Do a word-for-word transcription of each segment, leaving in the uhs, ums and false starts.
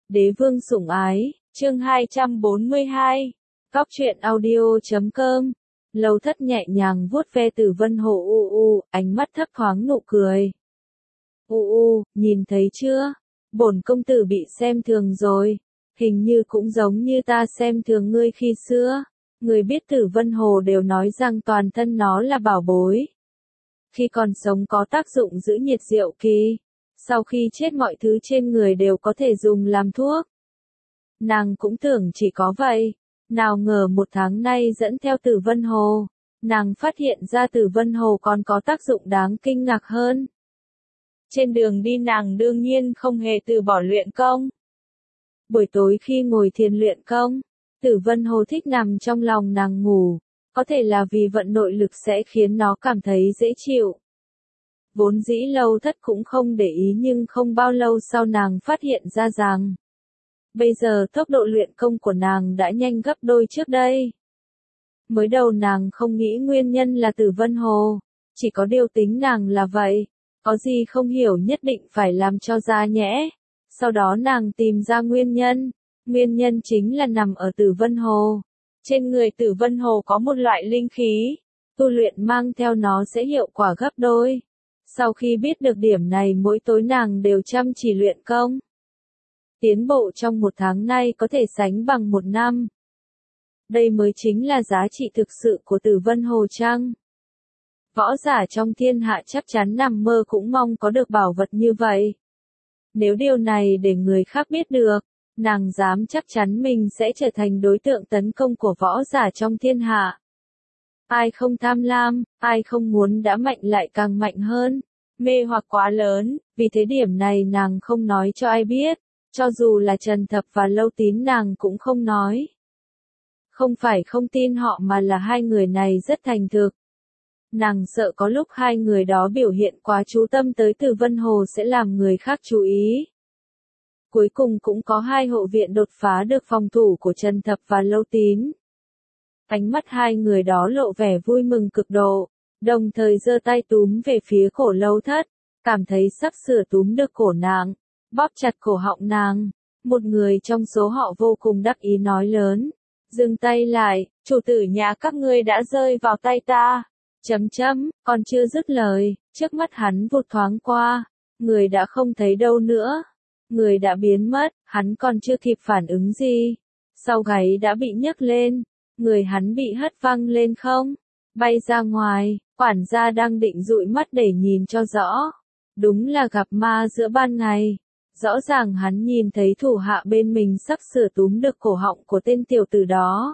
Đế vương sủng ái, chương hai trăm bốn mươi hai. Cóc truyện audio chấm com. Lâu Thất nhẹ nhàng vuốt ve Tử Vân Hồ u u, ánh mắt thấp thoáng nụ cười. U u, nhìn thấy chưa? Bổn công tử bị xem thường rồi. Hình như cũng giống như ta xem thường ngươi khi xưa. Người biết Tử Vân Hồ đều nói rằng toàn thân nó là bảo bối. Khi còn sống có tác dụng giữ nhiệt diệu kỳ. Sau khi chết mọi thứ trên người đều có thể dùng làm thuốc. Nàng cũng tưởng chỉ có vậy. Nào ngờ một tháng nay dẫn theo Tử Vân Hồ. Nàng phát hiện ra Tử Vân Hồ còn có tác dụng đáng kinh ngạc hơn. Trên đường đi nàng đương nhiên không hề từ bỏ luyện công. Buổi tối khi ngồi thiền luyện công, Tử Vân Hồ thích nằm trong lòng nàng ngủ. Có thể là vì vận nội lực sẽ khiến nó cảm thấy dễ chịu. Vốn dĩ Lâu Thất cũng không để ý nhưng không bao lâu sau nàng phát hiện ra rằng bây giờ tốc độ luyện công của nàng đã nhanh gấp đôi trước đây. Mới đầu nàng không nghĩ nguyên nhân là Tử Vân Hồ, chỉ có điều tính nàng là vậy, có gì không hiểu nhất định phải làm cho ra nhẽ. Sau đó nàng tìm ra nguyên nhân, nguyên nhân chính là nằm ở Tử Vân Hồ. Trên người Tử Vân Hồ có một loại linh khí, tu luyện mang theo nó sẽ hiệu quả gấp đôi. Sau khi biết được điểm này mỗi tối nàng đều chăm chỉ luyện công. Tiến bộ trong một tháng nay có thể sánh bằng một năm. Đây mới chính là giá trị thực sự của Tử Vân Hồ chăng? Võ giả trong thiên hạ chắc chắn nằm mơ cũng mong có được bảo vật như vậy. Nếu điều này để người khác biết được, nàng dám chắc chắn mình sẽ trở thành đối tượng tấn công của võ giả trong thiên hạ. Ai không tham lam, ai không muốn đã mạnh lại càng mạnh hơn. Mê hoặc quá lớn, vì thế điểm này nàng không nói cho ai biết. Cho dù là Trần Thập và Lâu Tín nàng cũng không nói. Không phải không tin họ mà là hai người này rất thành thực. Nàng sợ có lúc hai người đó biểu hiện quá chú tâm tới Tử Vân Hồ sẽ làm người khác chú ý. Cuối cùng cũng có hai hộ viện đột phá được phòng thủ của Trần Thập và Lâu Tín. Ánh mắt hai người đó lộ vẻ vui mừng cực độ, đồng thời giơ tay túm về phía cổ Lâu Thất, cảm thấy sắp sửa túm được cổ nàng, bóp chặt cổ họng nàng. Một người trong số họ vô cùng đắc ý nói lớn, dừng tay lại, chủ tử nhà các ngươi đã rơi vào tay ta. Chấm chấm, còn chưa dứt lời, trước mắt hắn vụt thoáng qua, người đã không thấy đâu nữa. Người đã biến mất, hắn còn chưa kịp phản ứng gì. Sau gáy đã bị nhấc lên, người hắn bị hất văng lên không, bay ra ngoài, quản gia đang định dụi mắt để nhìn cho rõ. Đúng là gặp ma giữa ban ngày. Rõ ràng hắn nhìn thấy thủ hạ bên mình sắp sửa túm được cổ họng của tên tiểu tử đó.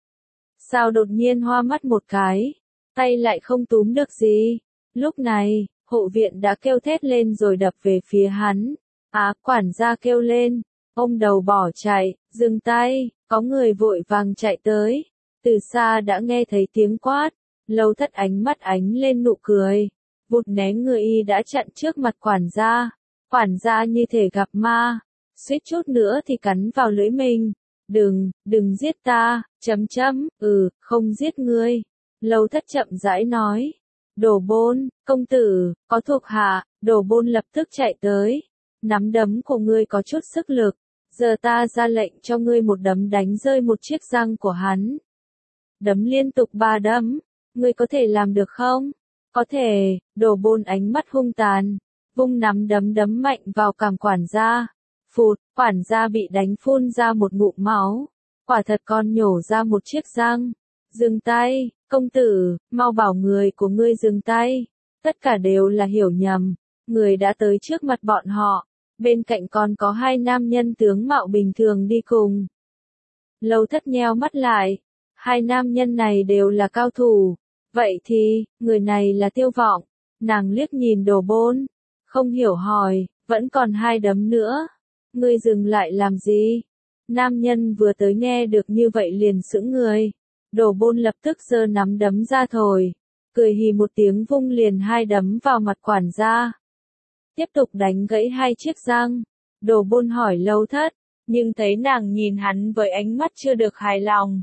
Sao đột nhiên hoa mắt một cái, tay lại không túm được gì. Lúc này, hộ viện đã kêu thét lên rồi đập về phía hắn. Á, quản gia kêu lên, ôm đầu bỏ chạy, dừng tay, có người vội vàng chạy tới. Từ xa đã nghe thấy tiếng quát, Lâu Thất ánh mắt ánh lên nụ cười, vụt né người y đã chặn trước mặt quản gia. Quản gia như thể gặp ma, suýt chút nữa thì cắn vào lưỡi mình. Đừng, đừng giết ta, chấm chấm, ừ, không giết ngươi. Lâu Thất chậm rãi nói. Đồ Bôn, công tử, có thuộc hạ. Đồ Bôn lập tức chạy tới. Nắm đấm của ngươi có chút sức lực. Giờ ta ra lệnh cho ngươi một đấm đánh rơi một chiếc răng của hắn. Đấm liên tục ba đấm. Ngươi có thể làm được không? Có thể. Đồ Bôn ánh mắt hung tàn, vung nắm đấm đấm mạnh vào cằm quản gia. Phụt, quản gia bị đánh phun ra một ngụm máu. Quả thật còn nhổ ra một chiếc răng. Dừng tay, công tử, mau bảo người của ngươi dừng tay. Tất cả đều là hiểu nhầm. Người đã tới trước mặt bọn họ. Bên cạnh còn có hai nam nhân tướng mạo bình thường đi cùng. Lâu Thất nheo mắt lại. Hai nam nhân này đều là cao thủ. Vậy thì, người này là Tiêu Vọng. Nàng liếc nhìn Đồ Bôn, không hiểu hỏi, vẫn còn hai đấm nữa. Ngươi dừng lại làm gì? Nam nhân vừa tới nghe được như vậy liền sững người. Đồ Bôn lập tức giơ nắm đấm ra thổi, cười hì một tiếng vung liền hai đấm vào mặt quản gia. Tiếp tục đánh gãy hai chiếc răng. Đồ Bôn hỏi Lâu Thất, nhưng thấy nàng nhìn hắn với ánh mắt chưa được hài lòng.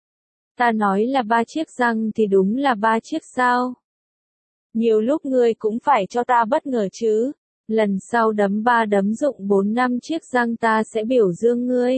Ta nói là ba chiếc răng thì đúng là ba chiếc sao? Nhiều lúc ngươi cũng phải cho ta bất ngờ chứ. Lần sau đấm ba đấm dụng bốn năm chiếc răng ta sẽ biểu dương ngươi.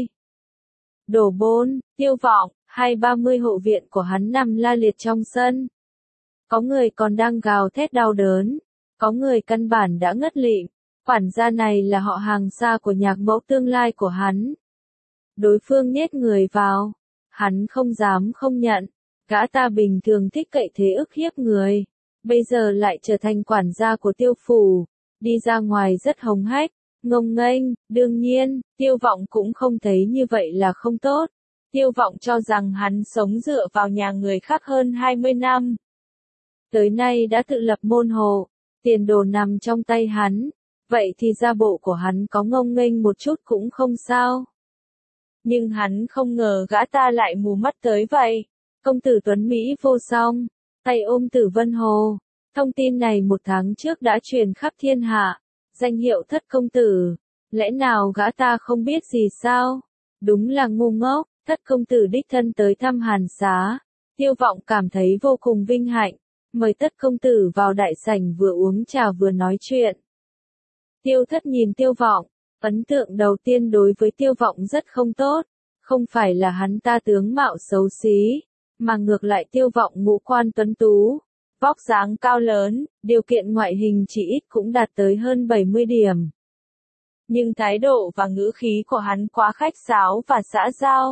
Đồ bôn, Tiêu Vọng, hai ba mươi hộ viện của hắn nằm la liệt trong sân. Có người còn đang gào thét đau đớn, có người căn bản đã ngất lịm, quản gia này là họ hàng xa của nhạc mẫu tương lai của hắn. Đối phương nhét người vào, hắn không dám không nhận, gã ta bình thường thích cậy thế ức hiếp người, bây giờ lại trở thành quản gia của Tiêu phủ, đi ra ngoài rất hống hách, ngông nghênh, đương nhiên, Tiêu Vọng cũng không thấy như vậy là không tốt. Tiêu Vọng cho rằng hắn sống dựa vào nhà người khác hơn hai mươi năm. Tới nay đã tự lập môn hộ, tiền đồ nằm trong tay hắn, vậy thì gia bộ của hắn có ngông nghênh một chút cũng không sao. Nhưng hắn không ngờ gã ta lại mù mắt tới vậy. Công tử Tuấn Mỹ vô song, tay ôm Tử Vân Hồ. Thông tin này một tháng trước đã truyền khắp thiên hạ. Danh hiệu thất công tử. Lẽ nào gã ta không biết gì sao? Đúng là ngu ngốc, thất công tử đích thân tới thăm Hàn Xá. Tiêu Vọng cảm thấy vô cùng vinh hạnh. Mời thất công tử vào đại sảnh vừa uống trà vừa nói chuyện. Tiêu thất nhìn Tiêu Vọng. Ấn tượng đầu tiên đối với Tiêu Vọng rất không tốt. Không phải là hắn ta tướng mạo xấu xí, mà ngược lại Tiêu Vọng ngũ quan tuấn tú, vóc dáng cao lớn, điều kiện ngoại hình chỉ ít cũng đạt tới hơn bảy mươi điểm. Nhưng thái độ và ngữ khí của hắn quá khách sáo và xã giao.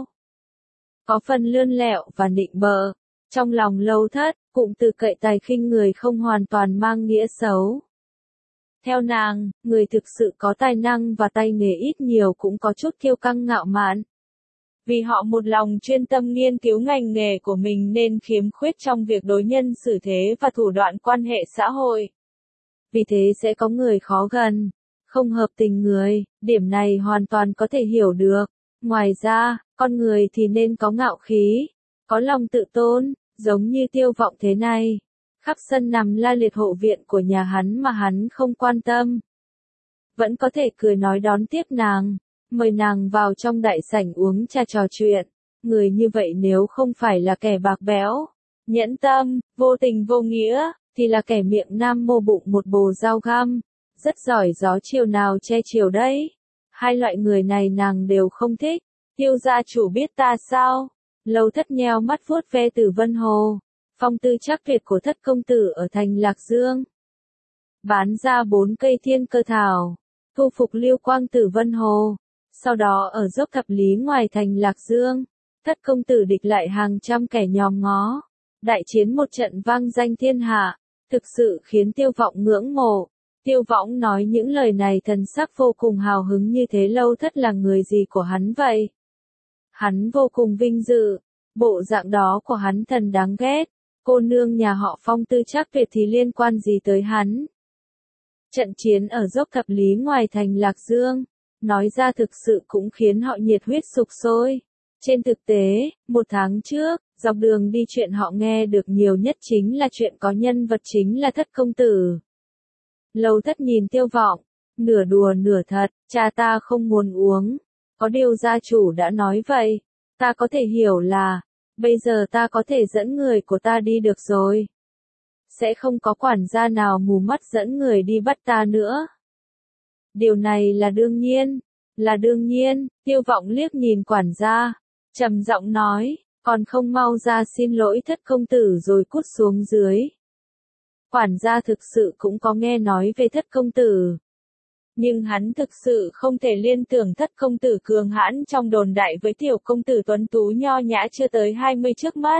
Có phần lươn lẹo và nịnh bợ. Trong lòng Lâu Thất, cụm từ cậy tài khinh người không hoàn toàn mang nghĩa xấu. Theo nàng, người thực sự có tài năng và tay nghề ít nhiều cũng có chút kiêu căng ngạo mạn. Vì họ một lòng chuyên tâm nghiên cứu ngành nghề của mình nên khiếm khuyết trong việc đối nhân xử thế và thủ đoạn quan hệ xã hội. Vì thế sẽ có người khó gần, không hợp tình người, điểm này hoàn toàn có thể hiểu được. Ngoài ra, con người thì nên có ngạo khí, có lòng tự tôn, giống như Tiêu Vọng thế này. Khắp sân nằm la liệt hộ viện của nhà hắn mà hắn không quan tâm. Vẫn có thể cười nói đón tiếp nàng, mời nàng vào trong đại sảnh uống trà trò chuyện. Người như vậy nếu không phải là kẻ bạc bẽo, nhẫn tâm, vô tình vô nghĩa, thì là kẻ miệng nam mô bụng một bồ dao găm, rất giỏi gió chiều nào che chiều đấy. Hai loại người này nàng đều không thích. Tiêu gia chủ biết ta sao? Lâu Thất nheo mắt vuốt ve Tử Vân Hồ. Phong tư chắc tuyệt của thất công tử ở thành Lạc Dương. Bán ra bốn cây thiên cơ thảo, thu phục Lưu Quang Tử Vân Hồ. Sau đó ở dốc thập lý ngoài thành Lạc Dương, thất công tử địch lại hàng trăm kẻ nhòm ngó. Đại chiến một trận vang danh thiên hạ, thực sự khiến Tiêu Vọng ngưỡng mộ. Tiêu Vọng nói những lời này thần sắc vô cùng hào hứng như thế. Lâu Thất là người gì của hắn vậy? Hắn vô cùng vinh dự, bộ dạng đó của hắn thần đáng ghét. Cô nương nhà họ Phong tư chắc tuyệt thì liên quan gì tới hắn? Trận chiến ở dốc thập lý ngoài thành Lạc Dương, nói ra thực sự cũng khiến họ nhiệt huyết sục sôi. Trên thực tế, một tháng trước, dọc đường đi chuyện họ nghe được nhiều nhất chính là chuyện có nhân vật chính là thất công tử. Lâu Thất nhìn Tiêu Vọng, nửa đùa nửa thật, cha ta không muốn uống. Có điều gia chủ đã nói vậy, ta có thể hiểu là, bây giờ ta có thể dẫn người của ta đi được rồi. Sẽ không có quản gia nào mù mắt dẫn người đi bắt ta nữa. Điều này là đương nhiên, là đương nhiên. Tiêu Vọng liếc nhìn quản gia, trầm giọng nói, còn không mau ra xin lỗi thất công tử rồi cút xuống dưới. Quản gia thực sự cũng có nghe nói về thất công tử. Nhưng hắn thực sự không thể liên tưởng thất công tử cường hãn trong đồn đại với tiểu công tử tuấn tú nho nhã chưa tới hai mươi trước mắt.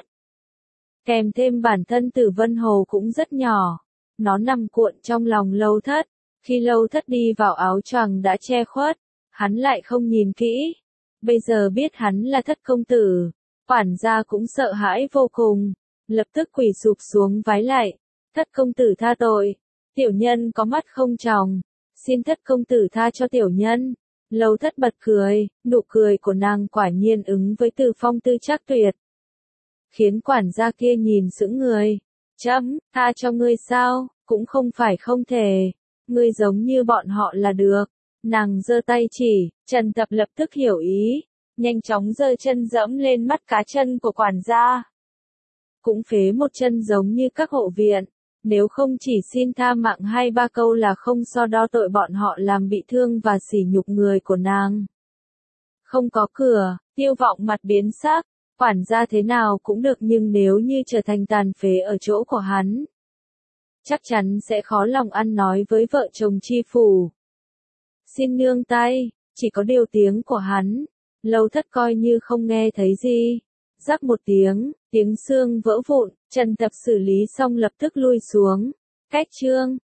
Kèm thêm bản thân Tử Vân Hồ cũng rất nhỏ. Nó nằm cuộn trong lòng Lâu Thất. Khi Lâu Thất đi vào áo choàng đã che khuất, hắn lại không nhìn kỹ. Bây giờ biết hắn là thất công tử, quản gia cũng sợ hãi vô cùng, lập tức quỳ sụp xuống vái lại. Thất công tử tha tội, tiểu nhân có mắt không tròng, xin thất công tử tha cho tiểu nhân. Lâu Thất bật cười, nụ cười của nàng quả nhiên ứng với từ phong tư chắc tuyệt. Khiến quản gia kia nhìn sững người. Chấm, tha cho ngươi sao, cũng không phải không thể. Ngươi giống như bọn họ là được. Nàng giơ tay chỉ, Trần Tập lập tức hiểu ý. Nhanh chóng giơ chân dẫm lên mắt cá chân của quản gia. Cũng phế một chân giống như các hộ viện. Nếu không chỉ xin tha mạng hai ba câu là không so đo tội bọn họ làm bị thương và sỉ nhục người của nàng. Không có cửa, Tiêu Vọng mặt biến sắc, quản gia thế nào cũng được nhưng nếu như trở thành tàn phế ở chỗ của hắn, chắc chắn sẽ khó lòng ăn nói với vợ chồng Chi Phủ. Xin nương tay, chỉ có điều tiếng của hắn, Lâu Thất coi như không nghe thấy gì. Rắc một tiếng, tiếng xương vỡ vụn, Trần Tập xử lý xong lập tức lui xuống. Cách chương